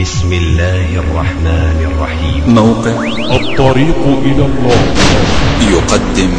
بسم الله الرحمن الرحيم. موقع الطريق إلى الله يقدم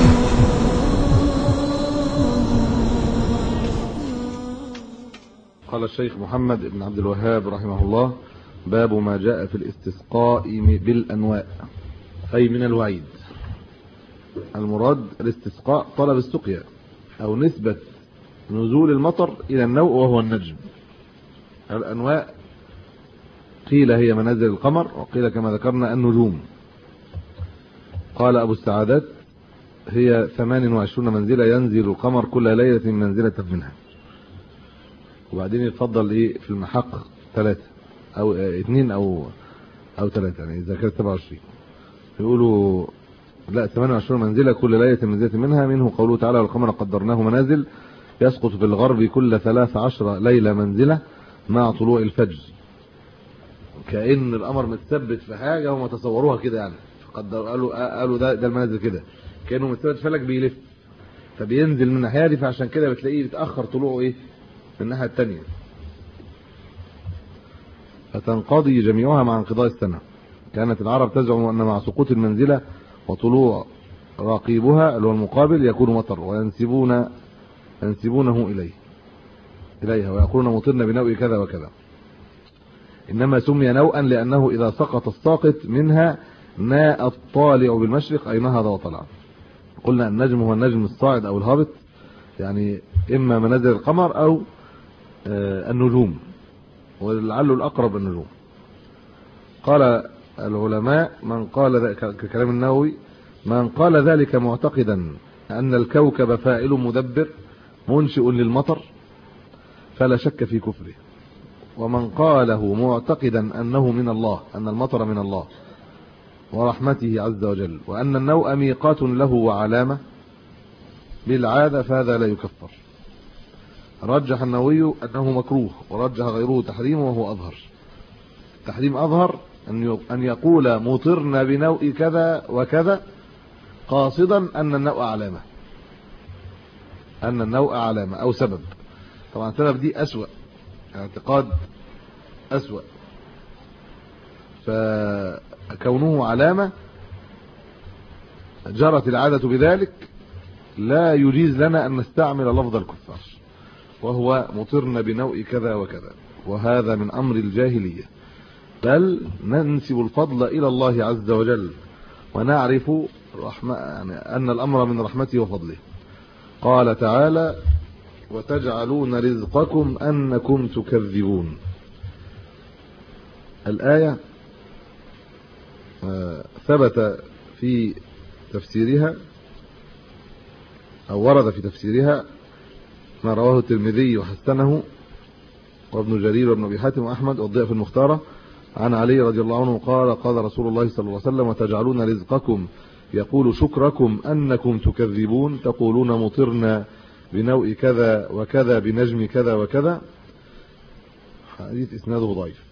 قال الشيخ محمد بن عبد الوهاب رحمه الله: باب ما جاء في الاستسقاء بالأنواء، أي من الوعيد. المراد الاستسقاء طلب السقيا أو نسبة نزول المطر إلى النوء وهو النجم. الأنواء قيل هي منازل القمر، وقيل كما ذكرنا النجوم. قال أبو السعادات: هي 28 منزلة ينزل القمر كل ليلة منزلة منها. وبعدين يتفضل في المحق 3 أو 2 أو 3، يعني إذا كانت 27 يقولوا لا 28 منزلة كل ليلة منزلة منها. منه قوله تعالى: والقمر قدرناه منازل يسقط في الغرب كل 13 ليلة منزلة مع طلوع الفجر. كأن القمر متثبت في حاجة هم تصوروها كده، يعني قالوا ده المنازل كده، كأنه متثبت فلك بيلف فبينزل من الناحية دي، فعشان كده بتلاقيه بيتأخر طلوعه من الناحية التانية، فتنقضي جميعها مع انقضاء السنة. كانت العرب تزعم أن مع سقوط المنزلة وطلوع رقيبها اللي هو المقابل يكون مطر، وينسبونه إليها ويقولون مطرنا بنوء كذا وكذا. إنما سمي نوءا لأنه إذا سقط الساقط منها ناء الطالع بالمشرق أي نهض وطلع. قلنا النجم هو النجم الصاعد أو الهابط، يعني إما منازل القمر أو النجوم، ولعله الأقرب النجوم. قال العلماء: من قال ككلام النووي: من قال ذلك معتقدا أن الكوكب فاعل مدبر منشئ للمطر فلا شك في كفره. ومن قاله معتقدا أنه من الله، أن المطر من الله ورحمته عز وجل، وأن النوء ميقات له وعلامة بالعادة، فهذا لا يكفر. رجح النووي أنه مكروه، ورجح غيره تحريمه وهو أظهر. التحريم أظهر أن يقول مطرنا بنوء كذا وكذا قاصدا أن النوء علامة أو سبب. طبعا السبب دي أسوأ، اعتقاد أسوأ، فكونه علامة جرت العادة بذلك لا يجيز لنا أن نستعمل لفظ الكفار، وهو مطرنا بنوء كذا وكذا، وهذا من أمر الجاهلية. بل ننسب الفضل إلى الله عز وجل، ونعرف يعني أن الأمر من رحمته وفضله. قال تعالى: وتجعلون رزقكم أنكم تكذبون. الآية ثبت في تفسيرها أو ورد في تفسيرها ما رواه الترمذي وحسنه وابن جرير وابن أبي حاتم وأحمد والضياء في المختارة عن علي رضي الله عنه قال: قال رسول الله صلى الله عليه وسلم: وتجعلون رزقكم يقول شكركم أنكم تكذبون، تقولون مطرنا بنوء كذا وكذا بنجم كذا وكذا. حديث إسناده ضعيف.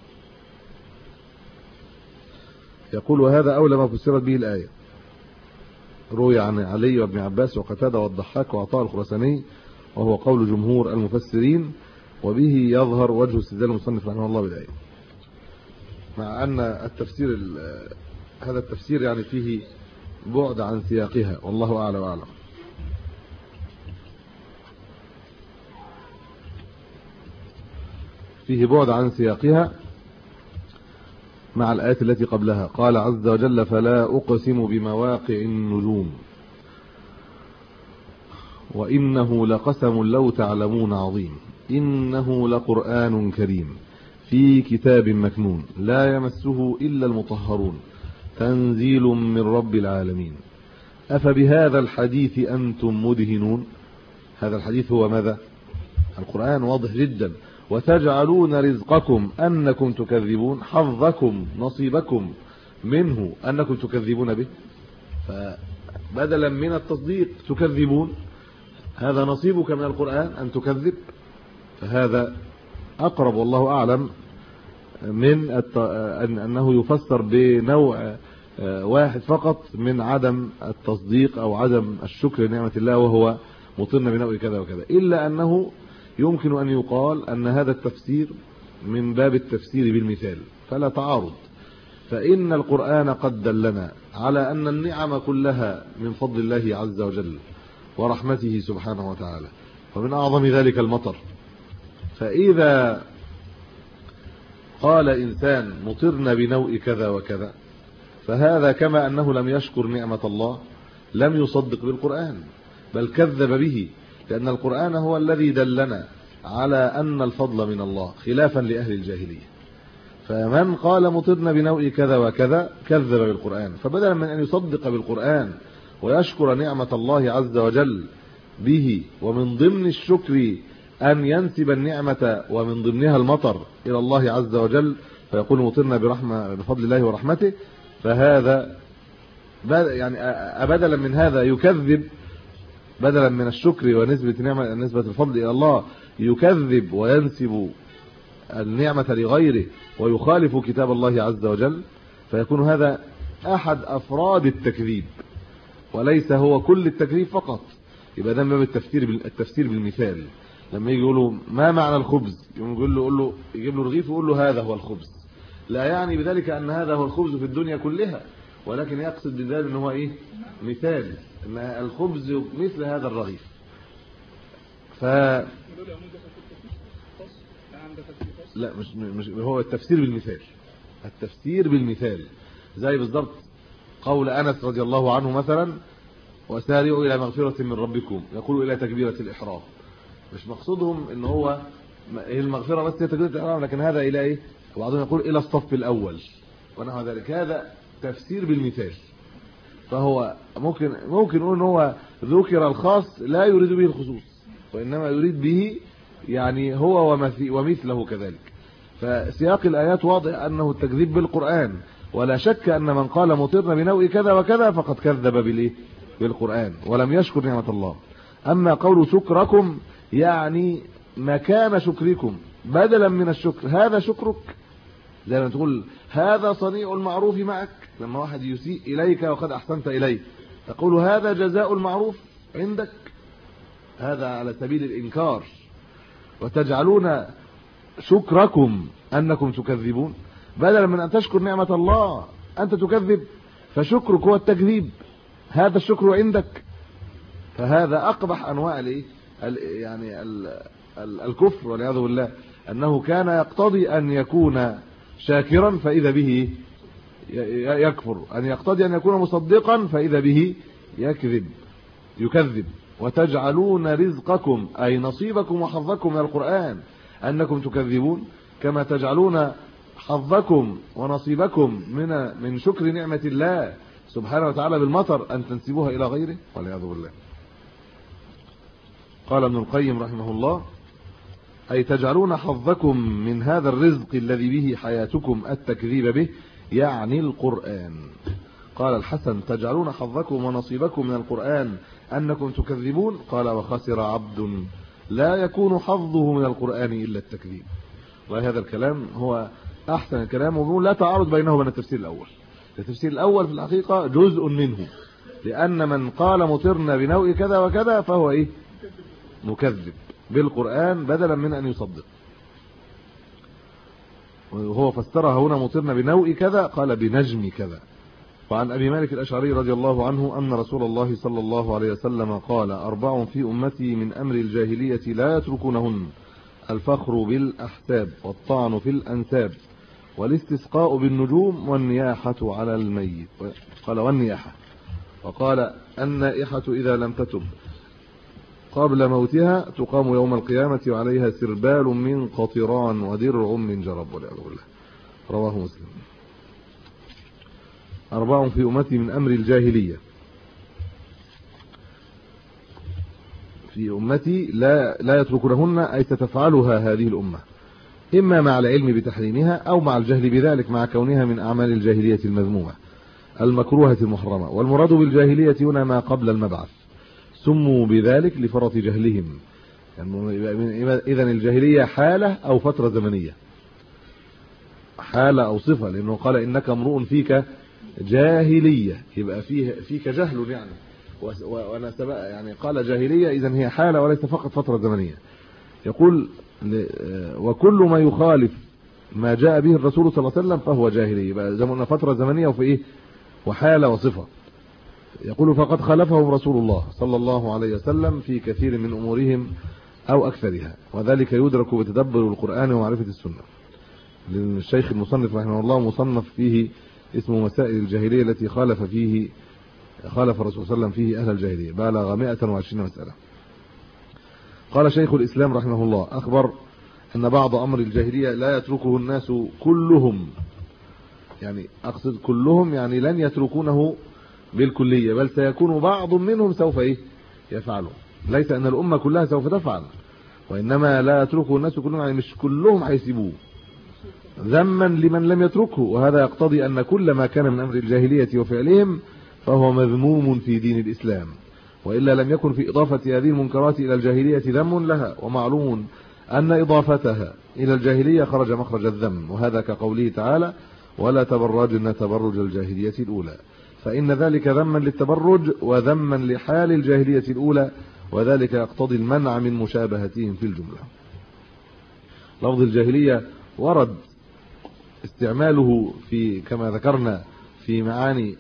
يقول: وهذا أولى ما فسرت به الآية. روي عن علي وابن عباس وقتادة والضحاك وعطاء الخراساني، وهو قول جمهور المفسرين، وبه يظهر وجه استدلال المصنف رحمه الله بالآية. مع أن التفسير هذا التفسير يعني فيه بعد عن سياقها، والله أعلى وأعلم. فيه بعد عن سياقها مع الآيات التي قبلها. قال عز وجل: فلا أقسم بمواقع النجوم وإنه لقسم لو تعلمون عظيم إنه لقرآن كريم في كتاب مكنون لا يمسه إلا المطهرون تنزيل من رب العالمين أفبهذا الحديث أنتم مدهنون. هذا الحديث هو ماذا؟ القرآن، واضح جدا. وتجعلون رزقكم أنكم تكذبون، حظكم نصيبكم منه أنكم تكذبون به، فبدلا من التصديق تكذبون، هذا نصيبك من القرآن أن تكذب. فهذا أقرب والله أعلم من أنه يفسر بنوع واحد فقط من عدم التصديق أو عدم الشكر لنعمة الله، وهو مطرنا بنوء كذا وكذا. إلا أنه يمكن أن يقال أن هذا التفسير من باب التفسير بالمثال فلا تعارض، فإن القرآن قد دلنا على أن النعم كلها من فضل الله عز وجل ورحمته سبحانه وتعالى، ومن أعظم ذلك المطر. فإذا قال إنسان مطرنا بنوء كذا وكذا، فهذا كما أنه لم يشكر نعمة الله لم يصدق بالقرآن بل كذب به، لأن القرآن هو الذي دلنا على أن الفضل من الله خلافا لأهل الجاهلية. فمن قال مطرنا بنوء كذا وكذا كذب بالقرآن، فبدلا من أن يصدق بالقرآن ويشكر نعمة الله عز وجل به، ومن ضمن الشكر أن ينسب النعمة ومن ضمنها المطر إلى الله عز وجل فيقول مطرنا بفضل الله ورحمته، فهذا يعني بدلا من هذا يكذب، بدلا من الشكر ونسبة الفضل إلى الله يكذب وينسب النعمة لغيره ويخالف كتاب الله عز وجل، فيكون هذا أحد أفراد التكذيب وليس هو كل التكذيب فقط. يبقى ده من باب التفسير بالمثال. لما يجي يقولوا ما معنى الخبز، يقول له يجيب له رغيف ويقول له هذا هو الخبز، لا يعني بذلك أن هذا هو الخبز في الدنيا كلها، ولكن يقصد بذلك أنه هو مثال أن الخبز مثل هذا الرغيف. لا مش هو التفسير بالمثال زي بالضبط قول أنس رضي الله عنه مثلا وسارعوا إلى مغفرة من ربكم، يقول إلى تكبيرة الإحرام. مش مقصودهم ان هو المغفرة بس هي تكبيرة الإحرام، لكن هذا إلى وبعضهم يقول إلى الصف الأول ونحو ذلك. هذا تفسير بالمثال، فهو ممكن نقول ان هو ذكر الخاص لا يريد به الخصوص، وإنما يريد به يعني هو ومثله كذلك. فسياق الآيات واضح أنه التكذيب بالقرآن، ولا شك أن من قال مطرنا بنوء كذا وكذا فقد كذب بالقرآن ولم يشكر نعمة الله. أما قول شكركم يعني مكان شكركم بدلا من الشكر، هذا شكرك، زي ما تقول هذا صنيع المعروف معك، لما واحد يسيء إليك وقد أحسنت إليه تقول هذا جزاء المعروف عندك، هذا على سبيل الإنكار. وتجعلون شكركم أنكم تكذبون، بدلا من أن تشكر نعمة الله أنت تكذب، فشكرك هو التكذيب، هذا الشكر عندك. فهذا أقبح أنواع يعني الكفر والعياذ بالله، أنه كان يقتضي أن يكون شاكرا فإذا به يكفر، أن يقتضي أن يكون مصدقا فإذا به يكذب. وتجعلون رزقكم أي نصيبكم وحظكم من القرآن أنكم تكذبون، كما تجعلون حظكم ونصيبكم من شكر نعمة الله سبحانه وتعالى بالمطر أن تنسبوها إلى غيره والعياذ بالله. قال ابن القيم رحمه الله أي تجعلون حظكم من هذا الرزق الذي به حياتكم التكذيب به، يعني القرآن. قال الحسن تجعلون حظكم ونصيبكم من القرآن أنكم تكذبون. قال وخسر عبد لا يكون حظه من القرآن إلا التكذيب. وهذا الكلام هو أحسن الكلام، وبنقول لا تعارض بينه وبين التفسير الأول. التفسير الأول في الحقيقة جزء منه، لأن من قال مطرنا بنوء كذا وكذا فهو مكذب بالقرآن بدلا من أن يصدق. وهو فسرها هنا مطرنا بنوء كذا قال بنجم كذا. وعن أبي مالك الأشعري رضي الله عنه أن رسول الله صلى الله عليه وسلم قال 4 في أمتي من أمر الجاهلية لا يتركونهن: الفخر بالأحساب، والطعن في الأنساب، والاستسقاء بالنجوم، والنياحة على الميت. قال والنياحة، وقال النائحة إذا لم تتب قبل موتها تقام يوم القيامة وعليها سربال من قطران ودرع من جرب والعياذ بالله. رواه مسلم. 4 في أمتي من أمر الجاهلية، في أمتي لا يتركونهن أي ستفعلها هذه الأمة، إما مع العلم بتحريمها أو مع الجهل بذلك، مع كونها من أعمال الجاهلية المذمومة المكروهة المحرمة. والمراد بالجاهلية هنا ما قبل المبعث، سموا بذلك لفرط جهلهم. يعني إذن الجاهلية حالة أو فترة زمنية، حالة أو صفة، لأنه قال إنك امرؤ فيك جاهلية، يبقى فيك جهل يعني، وانا سبق يعني قال جاهلية، إذن هي حالة وليس فقط فترة زمنية. يقول وكل ما يخالف ما جاء به الرسول صلى الله عليه وسلم فهو جاهلي. يبقى زي ما قلنا فتره زمنيه وفي ايه وحاله وصفه. يقول فقد خالفهم رسول الله صلى الله عليه وسلم في كثير من امورهم او اكثرها، وذلك يدرك بتدبر القرآن ومعرفة السنة. للشيخ المصنف رحمه الله مصنف فيه اسمه مسائل الجاهلية التي خالف الرسول صلى الله عليه وسلم فيه اهل الجاهلية، بلغ 120 مسألة. قال شيخ الاسلام رحمه الله اخبر ان بعض امر الجاهلية لا يتركه الناس كلهم، يعني اقصد كلهم يعني لن يتركونه بالكلية، بل سيكون بعض منهم سوف يفعله. ليس ان الامة كلها سوف تفعل، وانما لا يتركه الناس كلهم، يعني مش كلهم هيسيبوه ذما لمن لم يتركه. وهذا يقتضي ان كل ما كان من امر الجاهلية وفعلهم فهو مذموم في دين الاسلام، والا لم يكن في اضافة هذه المنكرات الى الجاهلية ذم لها. ومعلوم ان اضافتها الى الجاهلية خرج مخرج الذم، وهذا كقوله تعالى ولا تبرجن تبرج الجاهلية الاولى، فإن ذلك ذما للتبرج وذما لحال الجاهلية الأولى، وذلك يقتضي المنع من مشابهتهم في الجملة. لفظ الجاهلية ورد استعماله في كما ذكرنا في معاني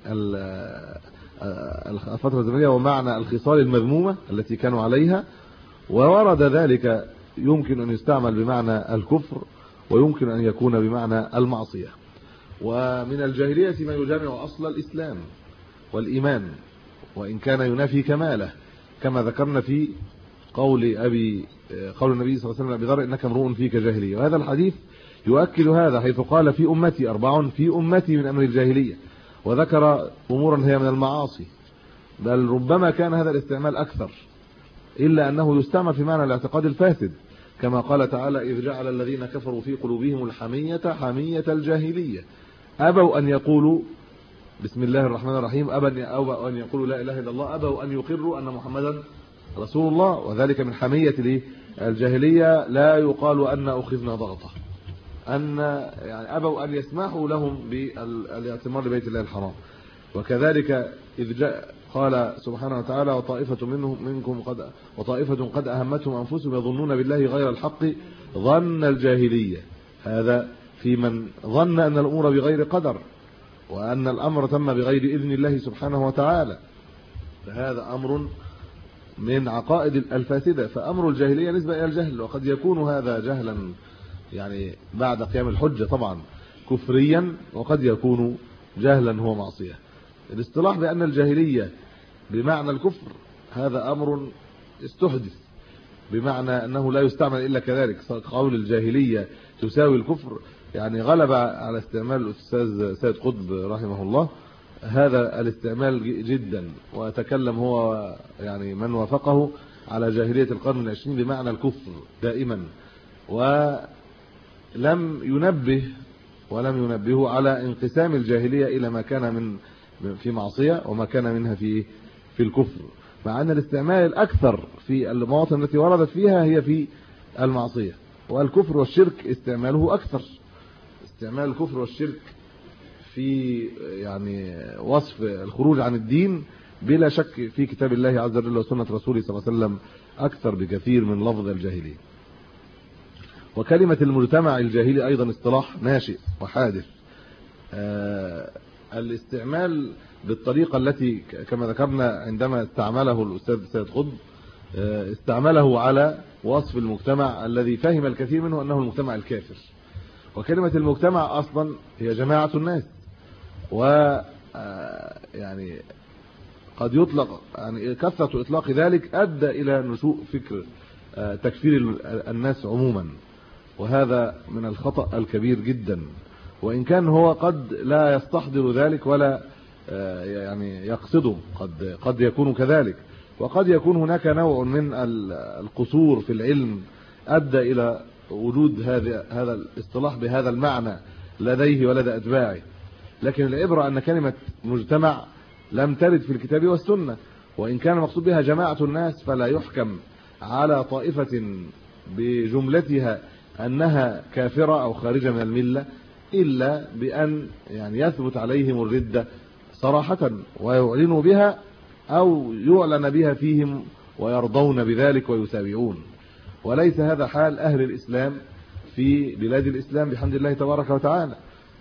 الفترة الزمنية ومعنى الخصال المذمومة التي كانوا عليها، وورد ذلك يمكن أن يستعمل بمعنى الكفر ويمكن أن يكون بمعنى المعصية. ومن الجاهلية ما يجامع أصل الإسلام والإيمان وإن كان ينافي كماله، كما ذكرنا في قول النبي صلى الله عليه وسلم أبي ذر إنك امرؤ فيك جاهلية. وهذا الحديث يؤكد هذا، حيث قال في أمتي 4 في أمتي من أمر الجاهلية، وذكر أمورا هي من المعاصي، بل ربما كان هذا الاستعمال أكثر، إلا أنه يستعمل في معنى الاعتقاد الفاسد، كما قال تعالى إذ جعل الذين كفروا في قلوبهم الحمية حمية الجاهلية أبوا أن يقولوا بسم الله الرحمن الرحيم، أبوا أن يقولوا لا إله إلا الله، أبوا أن يقروا أن محمدا رسول الله، وذلك من حمية الجاهلية. لا يقال أن أخذنا ضغطة، أن يعني أبوا أن يسمحوا لهم بالاعتمار لبيت الله الحرام. وكذلك إذ جاء قال سبحانه وتعالى وطائفة قد أهمتهم أنفسهم يظنون بالله غير الحق ظن الجاهلية. هذا في من ظن أن الأمور بغير قدر وأن الأمر تم بغير إذن الله سبحانه وتعالى، فهذا أمر من عقائد الفاسدة. فأمر الجاهلية نسبة إلى الجهل، وقد يكون هذا جهلا يعني بعد قيام الحجة طبعا كفريا، وقد يكون جهلا هو معصية. الاصطلاح بأن الجاهلية بمعنى الكفر هذا أمر استحدث، بمعنى أنه لا يستعمل إلا كذلك. قول الجاهلية تساوي الكفر يعني غلب على استعمال الأستاذ سيد قطب رحمه الله هذا الاستعمال جدا، وتكلم هو يعني من وافقه على جاهلية القرن العشرين بمعنى الكفر دائما، ولم ينبه على انقسام الجاهلية إلى ما كان من في معصية وما كان منها في الكفر، مع أن الاستعمال الأكثر في المواطن التي وردت فيها هي في المعصية، والكفر والشرك استعماله أكثر. استعمال الكفر والشرك في يعني وصف الخروج عن الدين بلا شك في كتاب الله عز وجل وسنة رسوله صلى الله عليه وسلم أكثر بكثير من لفظ الجاهلية. وكلمة المجتمع الجاهلي أيضا اصطلاح ناشئ وحادث. الاستعمال بالطريقة التي كما ذكرنا عندما استعمله الأستاذ سيد قطب استعمله على وصف المجتمع الذي فهم الكثير منه أنه المجتمع الكافر. وكلمة المجتمع أصلا هي جماعة الناس، و يعني قد يطلق يعني كثرة إطلاق ذلك أدى إلى نشوء فكر تكفير الناس عموما، وهذا من الخطأ الكبير جدا، وإن كان هو قد لا يستحضر ذلك ولا يعني يقصده، قد يكون كذلك، وقد يكون هناك نوع من القصور في العلم أدى إلى وجود هذا الاصطلاح بهذا المعنى لديه ولدى أتباعه. لكن العبرة أن كلمة مجتمع لم ترد في الكتاب والسنة، وإن كان المقصود بها جماعة الناس فلا يحكم على طائفة بجملتها أنها كافرة أو خارجة من الملة إلا بأن يعني يثبت عليهم الردة صراحة ويعلنوا بها أو يعلن بها فيهم ويرضون بذلك ويسابعون. وليس هذا حال أهل الإسلام في بلاد الإسلام بحمد الله تبارك وتعالى.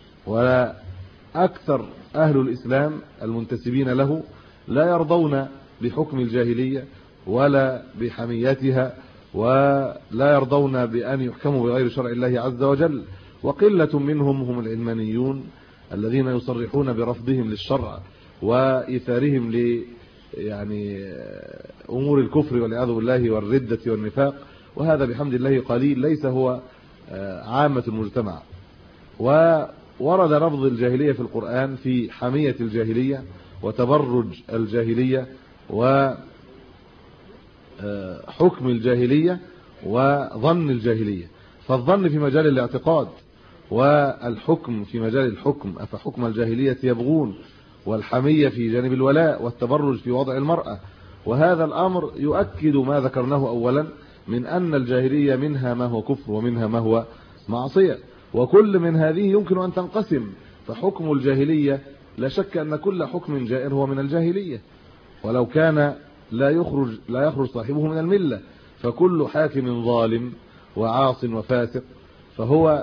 وأكثر أهل الإسلام المنتسبين له لا يرضون بحكم الجاهلية ولا بحميتها، ولا يرضون بأن يحكموا بغير شرع الله عز وجل. وقلة منهم هم العلمانيون الذين يصرحون برفضهم للشرع وإيثارهم يعني أمور الكفر والعياذ بالله والردة والنفاق، وهذا بحمد الله قليل ليس هو عامة المجتمع. وورد لفظ الجاهلية في القرآن في حمية الجاهلية وتبرج الجاهلية وحكم الجاهلية وظن الجاهلية. فالظن في مجال الاعتقاد، والحكم في مجال الحكم، أفحكم الجاهلية يبغون، والحمية في جانب الولاء، والتبرج في وضع المرأة. وهذا الأمر يؤكد ما ذكرناه أولا من أن الجاهلية منها ما هو كفر ومنها ما هو معصية، وكل من هذه يمكن أن تنقسم. فحكم الجاهلية لا شك أن كل حكم جائر هو من الجاهلية، ولو كان لا يخرج صاحبه من الملة. فكل حاكم ظالم وعاص وفاسق فهو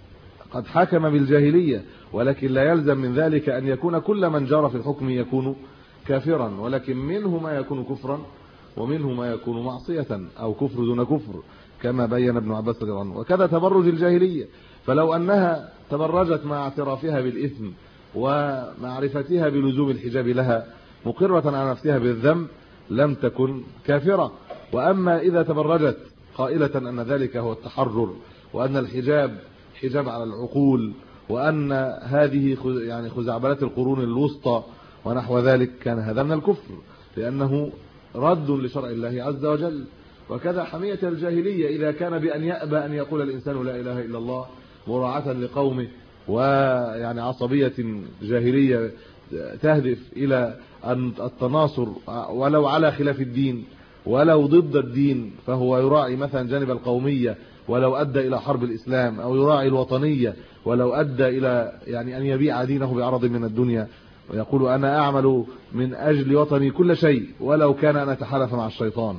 قد حكم بالجاهلية، ولكن لا يلزم من ذلك أن يكون كل من جرى في الحكم يكون كافرا، ولكن منه ما يكون كفرا ومنه ما يكون معصية أو كفر دون كفر، كما بين ابن عباس رضي الله عنه. وكذا تبرج الجاهلية، فلو أنها تبرجت مع اعترافها بالإثم ومعرفتها بلزوم الحجاب لها مقرة على نفسها بالذنب لم تكن كافرة. وأما إذا تبرجت قائلة أن ذلك هو التحرر، وأن الحجاب حجاب على العقول، وأن هذه يعني خزعبلات القرون الوسطى ونحو ذلك، كان هذا من الكفر لأنه رد لشرع الله عز وجل. وكذا حمية الجاهلية إذا كان بأن يأبى أن يقول الإنسان لا إله إلا الله مراعاة لقومه، ويعني عصبية جاهلية تهدف إلى أن التناصر ولو على خلاف الدين ولو ضد الدين، فهو يراعي مثلا جانب القومية ولو أدى إلى حرب الإسلام، أو يراعي الوطنية ولو أدى إلى يعني أن يبيع دينه بعرض من الدنيا، ويقول أنا أعمل من أجل وطني كل شيء ولو كان أن أتحالف مع الشيطان.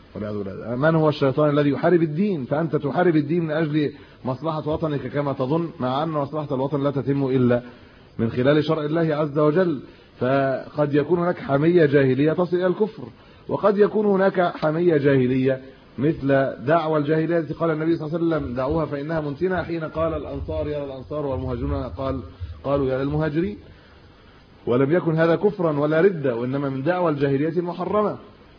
من هو الشيطان الذي يحارب الدين؟ فأنت تحارب الدين من أجل مصلحة وطنك كما تظن، مع أن مصلحة الوطن لا تتم إلا من خلال شرع الله عز وجل. فقد يكون هناك حمية جاهلية تصل إلى الكفر، وقد يكون هناك حمية جاهلية مثل دعوى الجاهلية التي قال النبي صلى الله عليه وسلم دعوها فإنها منتنة، حين قال الأنصار يا للأنصار والمهاجرون قالوا يا للمهاجرين، ولم يكن هذا كفرا ولا ردة، وإنما من دعوى الجاهلية المحرمة.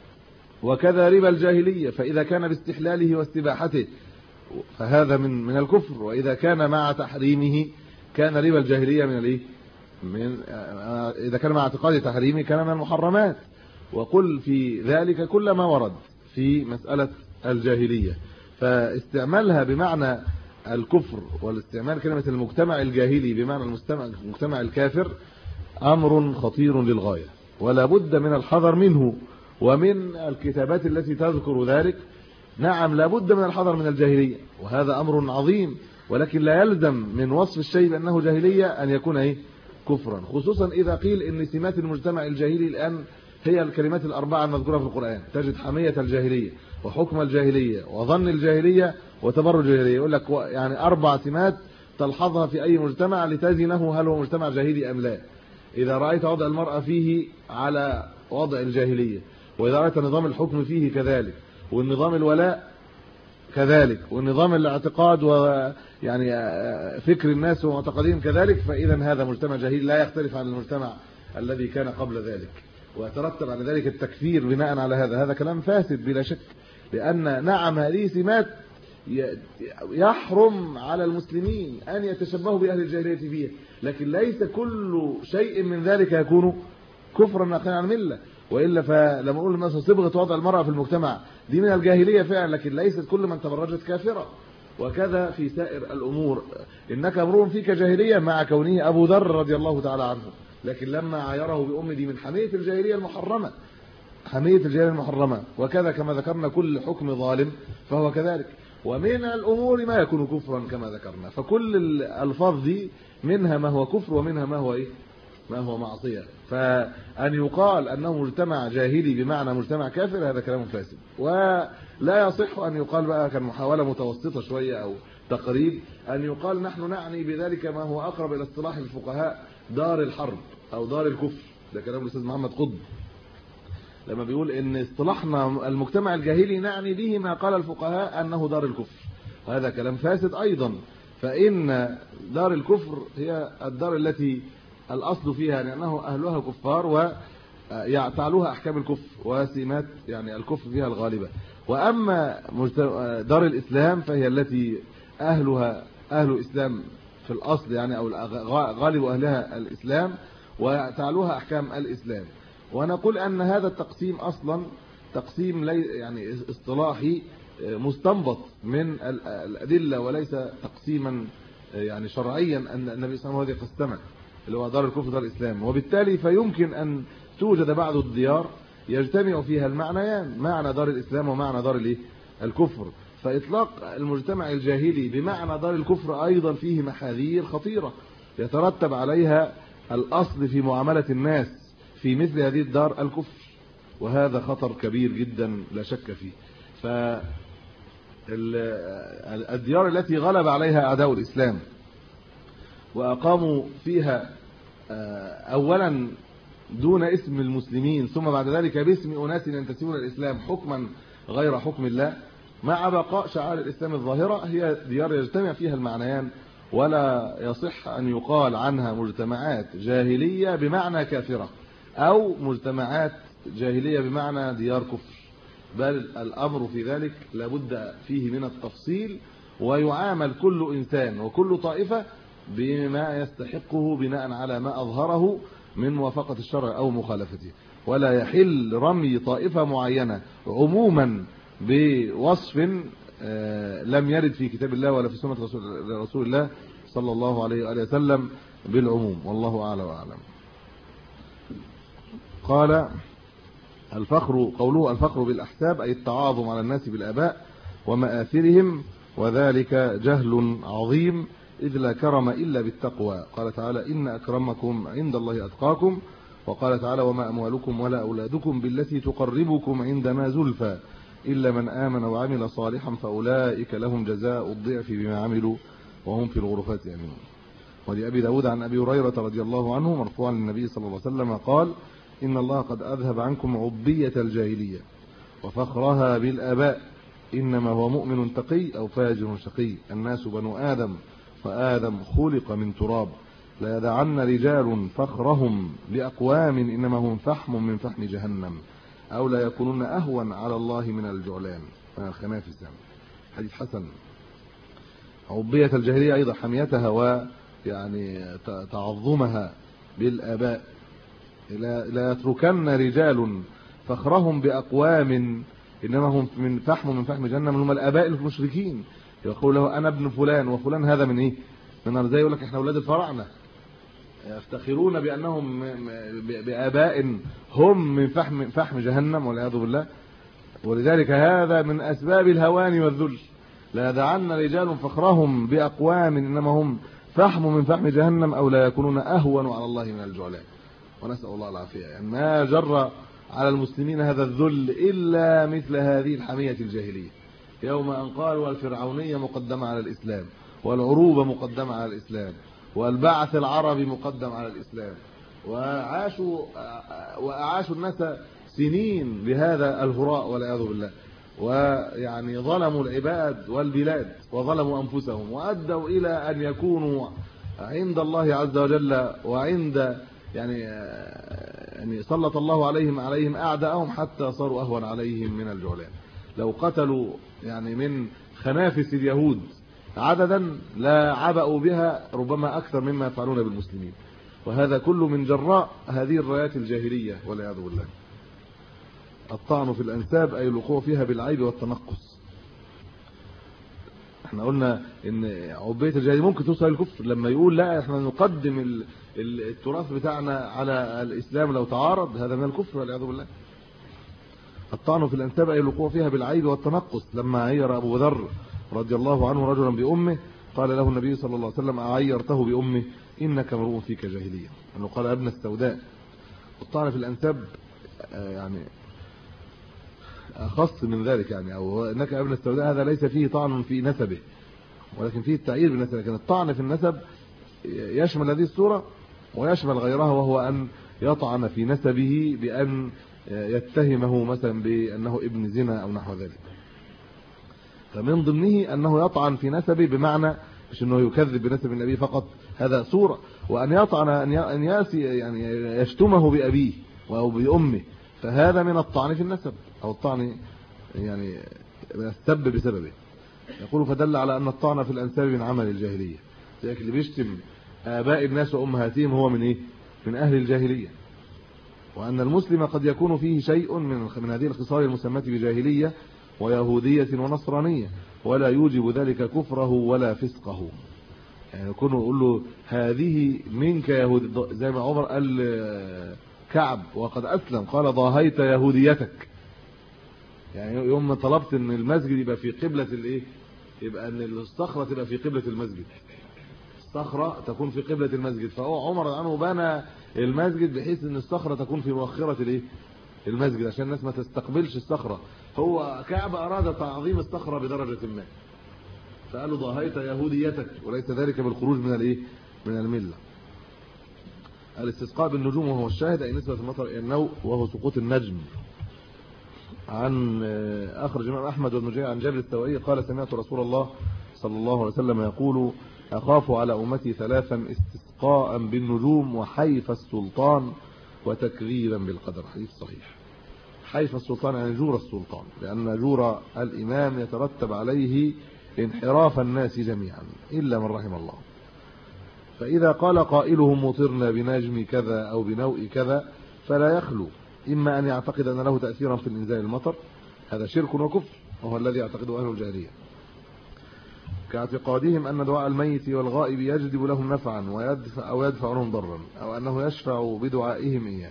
وكذا ربا الجاهلية، فإذا كان باستحلاله واستباحته فهذا من الكفر، وإذا كان مع تحريمه كان ربا الجاهلية إذا كان مع اعتقاد تحريمه كان من المحرمات. وقل في ذلك كل ما ورد في مسألة الجاهلية. فاستعمالها بمعنى الكفر، والاستعمال كلمة المجتمع الجاهلي بمعنى المجتمع الكافر أمر خطير للغاية، ولا بد من الحذر منه. ومن الكتابات التي تذكر ذلك نعم لا بد من الحذر من الجاهلية، وهذا أمر عظيم، ولكن لا يلزم من وصف الشيء بأنه جاهلية أن يكون كفرا، خصوصا إذا قيل إن سمات المجتمع الجاهلي الآن هي الكلمات الأربعة المذكورة في القرآن. تجد حمية الجاهلية وحكم الجاهلية وظن الجاهلية وتبرج الجاهلية. يقول لك يعني 4 سمات تلحظها في أي مجتمع لتزنه هل هو مجتمع جاهلي أم لا. إذا رأيت وضع المرأة فيه على وضع الجاهلية، وإذا رأيت نظام الحكم فيه كذلك، والنظام الولاء كذلك، والنظام الاعتقاد ويعني فكر الناس ومعتقدين كذلك، فإذا هذا مجتمع جاهلي لا يختلف عن المجتمع الذي كان قبل ذلك، ويترتب على ذلك التكفير بناء على هذا كلام فاسد بلا شك. لأن نعم هذه سمات يحرم على المسلمين أن يتشبهوا بأهل الجاهلية فيها، لكن ليس كل شيء من ذلك يكون كفرا ناقلا عن المله. والا فلما نقول مثلا صبغه وضع المراه في المجتمع دي من الجاهليه فعلا، لكن ليست كل من تبرجت كافره. وكذا في سائر الامور، انك امرؤ فيك جاهليه مع كونه ابو ذر رضي الله تعالى عنه، لكن لما عايره بأم دي من حميه الجاهليه المحرمه، حميه الجاهليه المحرمه. وكذا كما ذكرنا كل حكم ظالم فهو كذلك. ومن الامور ما يكون كفرا كما ذكرنا. فكل الالفاظ دي منها ما هو كفر ومنها ما هو ما هو معصية. فأن يقال أنه مجتمع جاهلي بمعنى مجتمع كافر هذا كلام فاسد، ولا يصح أن يقال بقى كان محاولة متوسطة شوية أو تقريب أن يقال نحن نعني بذلك ما هو أقرب إلى اصطلاح الفقهاء دار الحرب أو دار الكفر. ده كلام الأستاذ محمد قطب لما بيقول إن اصطلاحنا المجتمع الجاهلي نعني به ما قال الفقهاء أنه دار الكفر، وهذا كلام فاسد أيضا. فإن دار الكفر هي الدار التي الأصل فيها لأنه أهلها كفار ويعتعلوها أحكام الكفر وسمات يعني الكفر فيها الغالبة. وأما دار الإسلام فهي التي أهلها أهل إسلام في الأصل يعني أو غالب أهلها الإسلام ويعتعلوها أحكام الإسلام. ونقول أن هذا التقسيم أصلا تقسيم يعني اصطلاحي مستنبط من الأدلة وليس تقسيما يعني شرعيا أن النبي صلى الله عليه وسلم قسمه اللي هو دار الكفر دار الإسلام. وبالتالي فيمكن أن توجد بعض الديار يجتمع فيها المعنيان، معنى دار الإسلام ومعنى دار الكفر. فإطلاق المجتمع الجاهلي بمعنى دار الكفر أيضا فيه محاذير خطيرة يترتب عليها الأصل في معاملة الناس في مثل هذه الدار الكفر، وهذا خطر كبير جدا لا شك فيه. فالديار التي غلب عليها أعداء الإسلام وأقاموا فيها أولا دون اسم المسلمين ثم بعد ذلك باسم أناس ينتسبون الإسلام حكما غير حكم الله مع بقاء شعائر الإسلام الظاهرة، هي ديار يجتمع فيها المعنيان، ولا يصح أن يقال عنها مجتمعات جاهلية بمعنى كافرة أو مجتمعات جاهلية بمعنى ديار كفر، بل الأمر في ذلك لابد فيه من التفصيل، ويعامل كل إنسان وكل طائفة بما يستحقه بناء على ما أظهره من موافقة الشرع أو مخالفته. ولا يحل رمي طائفة معينة عموما بوصف لم يرد في كتاب الله ولا في سنة رسول الله صلى الله عليه وآله وسلم بالعموم، والله أعلى وأعلم. قال الفخر، قوله الفخر بالأحساب أي التعاظم على الناس بالآباء ومآثرهم، وذلك جهل عظيم إذ لا كرم إلا بالتقوى. قال تعالى إن أكرمكم عند الله أتقاكم، وقال تعالى وما أموالكم ولا أولادكم بالتي تقربكم عندنا زلفى إلا من آمن وعمل صالحا فأولئك لهم جزاء الضعف بما عملوا وهم في الغرفات آمنون. ولأبي داود عن أبي هريرة رضي الله عنه مرفوعا للنبي صلى الله عليه وسلم قال إن الله قد أذهب عنكم عبية الجاهلية وفخرها بالآباء، إنما هو مؤمن تقي أو فاجر شقي، الناس بنو آدم فآدم خلق من تراب، لا يدعن رجال فخرهم بأقوام إنما هم فحم من فحم جهنم أو لا يكونون أهون على الله من الجعلان. خنافس حديث حسن. عبية الجاهلية أيضا حميتها ويعني تعظمها بالآباء، لا يتركن رجال فخرهم بأقوام إنما هم من فحم من فحم جهنم، هم الآباء المشركين، يقول له أنا ابن فلان وفلان هذا من إيه؟ من زي يقول لك إحنا أولاد الفراعنة، يفتخرون بأنهم بآباء هم من فحم جهنم والعياذ بالله. ولذلك هذا من أسباب الهوان والذل، لا يدعن رجال فخرهم بأقوام إنما هم فحم من فحم جهنم أو لا يكونون أهون على الله من الجعلان، ونسأل الله العافية. يعني ما جر على المسلمين هذا الذل إلا مثل هذه الحمية الجاهلية، يوم أن قالوا الفرعونية مقدمة على الإسلام، والعروبة مقدمة على الإسلام، والبعث العربي مقدم على الإسلام، وأعاشوا الناس سنين بهذا الهراء والعياذ بالله، ويعني ظلموا العباد والبلاد وظلموا أنفسهم وأدوا إلى أن يكونوا عند الله عز وجل وعند يعني سلط الله عليهم أعداءهم حتى صاروا أهون عليهم من الجعلان. لو قتلوا يعني من خنافس اليهود عددا لا عبأوا بها ربما أكثر مما يفعلون بالمسلمين، وهذا كله من جراء هذه الرايات الجاهلية والعياذ بالله. الطعن في الأنساب أي الوقوع فيها بالعيب والتنقص. احنا قلنا ان عبية الجاهلية ممكن توصل للكفر لما يقول لا احنا نقدم التراث بتاعنا على الإسلام لو تعارض، هذا من الكفر والعياذ بالله. الطعن في الأنساب أي الوقوع فيها بالعيب والتنقص. لما عير أبو ذر رضي الله عنه رجلا بأمه قال له النبي صلى الله عليه وسلم أعيرته بأمه إنك امرؤ فيك جاهلية، أنه قال ابن السوداء. والطعن في الأنساب يعني أخص من ذلك، يعني أو إنك ابن السوداء هذا ليس فيه طعن في نسبه، ولكن فيه التعيير بالنسبة. لكن الطعن في النسب يشمل هذه الصورة ويشمل غيرها، وهو أن يطعن في نسبه بأن يتهمه مثلا بأنه ابن زنا أو نحو ذلك. فمن ضمنه أنه يطعن في نسبه، بمعنى مش أنه يكذب بنسب النبي فقط، هذا صورة، وأن يطعن أن ياسي يعني يشتمه بأبيه أو بأمه، فهذا من الطعن في النسب أو الطعن يعني السب بسببه. يقول فدل على أن الطعن في الأنساب من عمل الجاهلية، ذلك اللي بيشتم آباء الناس وأمهاتهم هو من إيه؟ من أهل الجاهلية. وأن المسلم قد يكون فيه شيء من هذه الخصال المسماة بجاهلية ويهودية ونصرانية، ولا يوجب ذلك كفره ولا فسقه. يعني يكون يقول له هذه منك يهود، زي ما عمر قال كعب وقد أسلم قال ضاهيت يهوديتك، يعني يوم ما طلبت ان المسجد يبقى في قبلة الايه، يبقى ان الصخرة تبقى في قبلة المسجد، الصخرة تكون في قبلة المسجد، فهو عمر عنه بنى المسجد بحيث ان الصخرة تكون في مؤخرة الايه المسجد، عشان الناس ما تستقبلش الصخرة. هو كعب اراد تعظيم الصخرة بدرجة ما، فقال له ضاهيت يهوديتك، وليس ذلك بالخروج من الايه من الملة. الاستسقاء بالنجوم وهو الشاهد اي نسبة المطر الى النوء وهو سقوط النجم. عن اخرج الامام احمد وابن جرير عن جابر الثوري قال سمعت رسول الله صلى الله عليه وسلم يقول اخاف على امتي ثلاثا: استسقاء بالنجوم وحيف السلطان وتكذيبا بالقدر. حديث صحيح. حيف السلطان يعني جور السلطان، لان جور الامام يترتب عليه انحراف الناس جميعا الا من رحم الله. فاذا قال قائلهم مطرنا بنجم كذا او بنوء كذا فلا يخلو إما أن يعتقد أن له تأثيرا في الإنزال المطر، هذا شرك وكفر، وهو الذي يعتقده أهل الجاهلية، كاعتقادهم أن دعاء الميت والغائب يجلب لهم نفعا ويدفع عنهم ضرا، أو أنه يشفع بدعائهم إياه.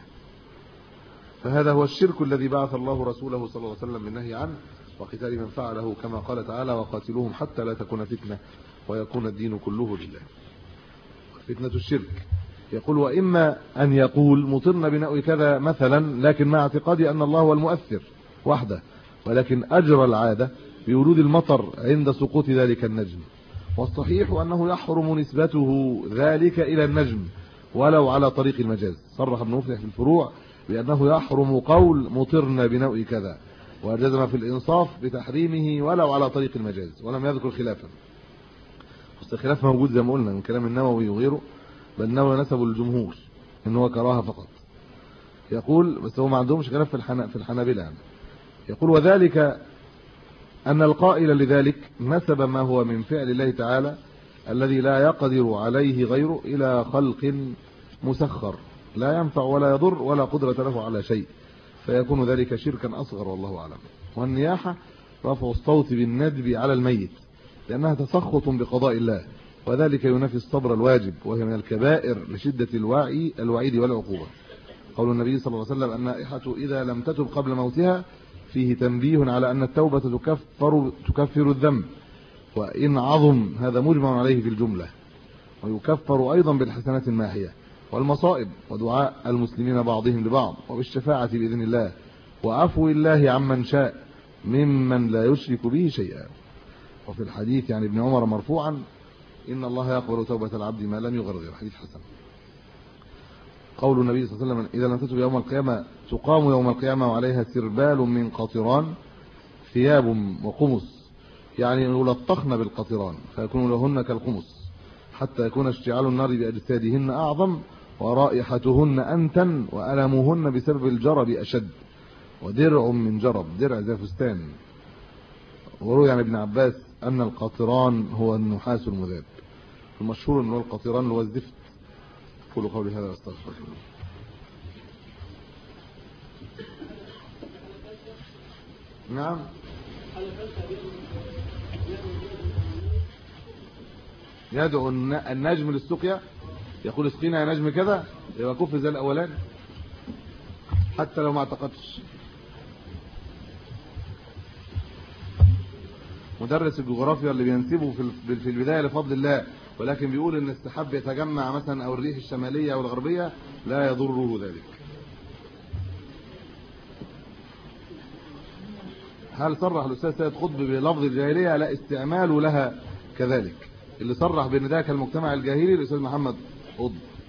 فهذا هو الشرك الذي بعث الله رسوله صلى الله عليه وسلم بالنهي عنه وقتال من فعله، كما قال تعالى وقاتلوهم حتى لا تكون فتنة ويكون الدين كله لله. فتنة الشرك. يقول وإما أن يقول مطرنا بنوء كذا مثلا، لكن مع اعتقادي أن الله هو المؤثر وحده، ولكن أجرى العادة بورود المطر عند سقوط ذلك النجم. والصحيح أنه يحرم نسبته ذلك إلى النجم ولو على طريق المجاز. صرح ابن مفلح في الفروع بأنه يحرم قول مطرنا بنوء كذا، وجزم في الإنصاف بتحريمه ولو على طريق المجاز، ولم يذكر خلافا. الخلاف موجود زي ما قلنا من كلام النووي وغيره، بل النووي نسبه للجمهور إن هو كراهه فقط. يقول بس هو ما عندهمش خلاف في الحنابلة يعني. يقول وذلك أن القائل لذلك نسب ما هو من فعل الله تعالى الذي لا يقدر عليه غيره إلى خلق مسخر لا ينفع ولا يضر ولا قدرة له على شيء، فيكون ذلك شركا أصغر والله أعلم. والنياحة رفع الصوت بالندب على الميت لأنها تسخط بقضاء الله، وذلك ينافي الصبر الواجب، وهي من الكبائر لشدة الوعيد والعقوبة. قول النبي صلى الله عليه وسلم النائحة إذا لم تتب قبل موتها فيه تنبيه على أن التوبة تكفر الذنب، وإن عظم هذا مجمع عليه في الجملة، ويكفر أيضا بالحسنات الماحية والمصائب، ودعاء المسلمين بعضهم لبعض، وبالشفاعة بإذن الله، وعفو الله عمن شاء ممن لا يشرك به شيئا. وفي الحديث عن ابن عمر مرفوعا إن الله يقبل توبة العبد ما لم يغرغر. حديث حسن. قول النبي صلى الله عليه وسلم إذا لم تتب يوم القيامة تقام يوم القيامة وعليها سربال من قطران ثياب وقمص، يعني يلطخن بالقطران فيكون لهن كالقمص، حتى يكون اشتعال النار بأجسادهن أعظم ورائحتهن أنتن وألمهن بسبب الجرب أشد، ودرع من جرب، درع زي فستان. وروي عن ابن عباس أن القطران هو النحاس المذاب، المشهور أنه القطران هو الزفت. قولوا قولي هذا واستغفر الله. نعم يدعو النجم للسقيا، يقول اسقينا يا نجم كذا، يبقى كف زي الأولان حتى لو ما اعتقدش. مدرس الجغرافيا اللي بينسبه في البدايه لفضل الله، ولكن بيقول ان السحاب يتجمع مثلا او الريح الشماليه او الغربيه، لا يضره ذلك. هل صرح الاستاذ سيد قطب بلفظ الجاهليه؟ لا، استعماله لها كذلك. اللي صرح بان ده كالمجتمع الجاهلي الاستاذ محمد قطب.